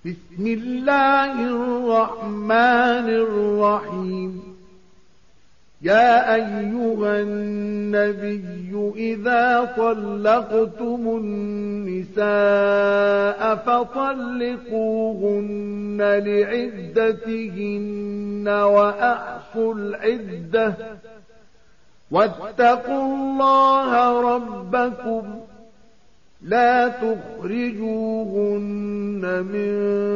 بسم الله الرحمن الرحيم. يا أيها النبي إذا طلقتم النساء فطلقوهن لعدتهن وأحصوا العدة واتقوا الله ربكم لا تخرجوهن من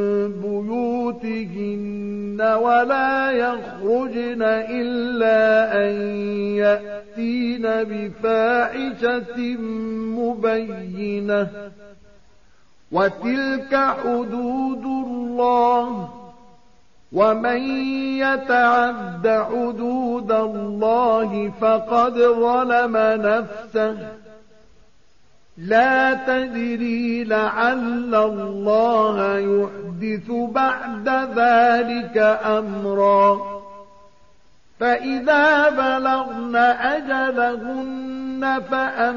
بيوتهن ولا يخرجن إلا أن يأتين بفاحشة مبينة وتلك حدود الله ومن يتعد حدود الله فقد ظلم نفسه لا تدري لعل الله يحدث بعد ذلك أمرا. فإذا بلغن أجلهن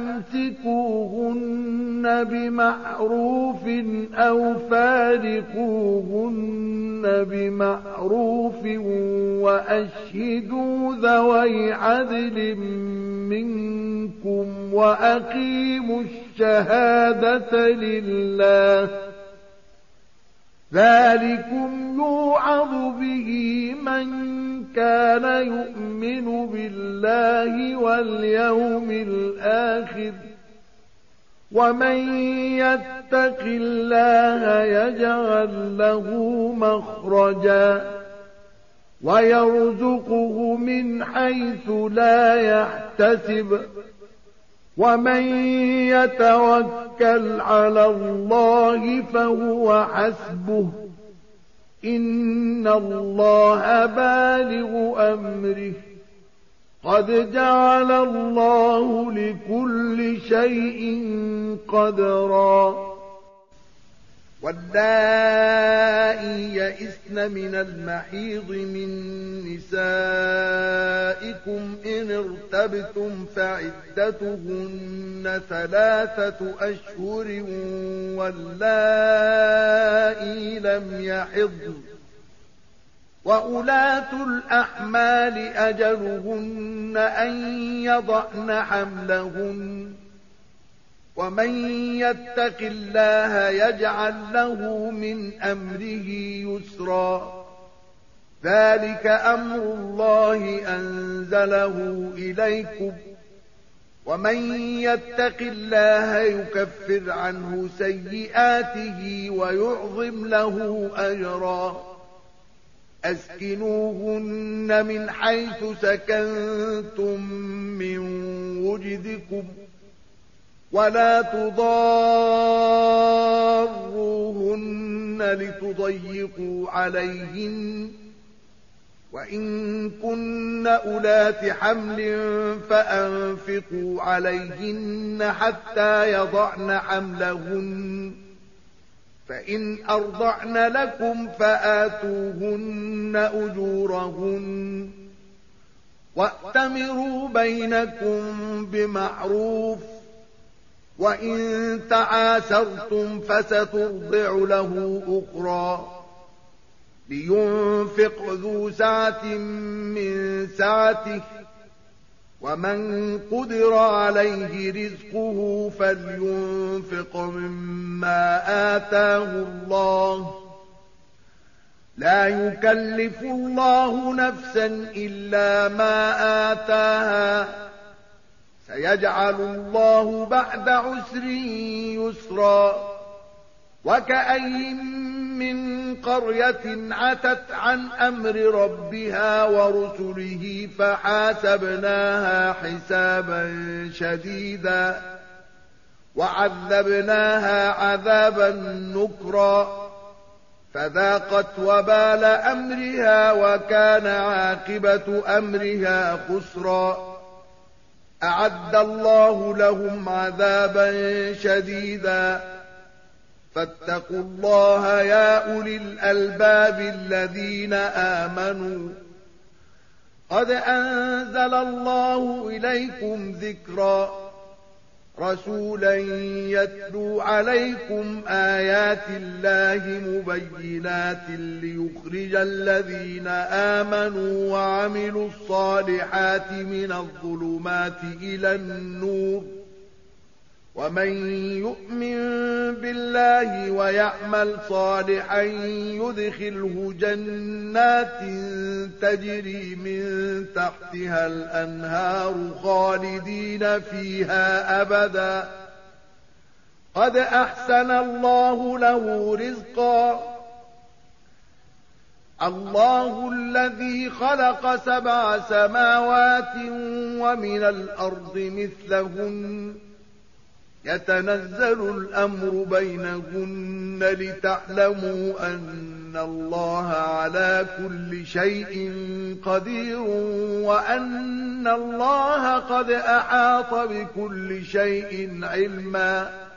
فأمسكوهن بمعروف أو فارقوهن بمعروف وأشهدوا ذوي عدل منكم وأقيموا الشهادة لله ذلكم يوعظ به من كان يؤمن بالله واليوم الآخر ومن يتق الله يجعل له مخرجا ويرزقه من حيث لا يحتسب ومن يتوكل على الله فهو حسبه إن الله بالغ أمره قد جعل الله لكل شيء قدرا. واللائي يئسن من المحيض من نسائكم إن ارتبتم فعدتهن 3 أشهر واللائي لم يحضن وأولاة الأحمال أجلهن أن يضعن حملهن ومن يتق الله يجعل له من أمره يسرا ذلك أمر الله أنزله إليكم ومن يتق الله يكفر عنه سيئاته ويعظم له أجرا. أسكنوهن من حيث سكنتم من وجدكم ولا تضاروهن لتضيقوا عليهن وإن كن أولات حمل فأنفقوا عليهن حتى يضعن حملهن فإن أرضعن لكم فآتوهن أجورهن وأتمروا بينكم بمعروف وإن تعاسرتم فسترضع له أخرى لينفق ذو سعة من سعته ومن قدر عليه رزقه فلينفق مما آتاه الله لا يكلف الله نفسا إلا ما آتاها سيجعل الله بعد عسر يسرا. وكأي من قرية عتت عن أمر ربها ورسله فحاسبناها حسابا شديدا وعذبناها عذابا نكرا فذاقت وبال أمرها وكان عاقبة أمرها خسرا. أعد الله لهم عذابا شديدا فاتقوا الله يا أولي الألباب الذين آمنوا قد أنزل الله إليكم ذكرا رسولا يتلو عليكم آيات الله مبينات ليخرج الذين آمنوا وعملوا الصالحات من الظلمات إلى النور ومن يؤمن بالله ويعمل صالحا يدخله جنات تجري من تحتها الأنهار خالدين فيها أبدا قد أحسن الله له رزقا الله الذي خلق 7 سماوات ومن الأرض مثلهن يتنزل الأمر بينهن لتعلموا أن الله على كل شيء قدير وأن الله قد أحاط بكل شيء علما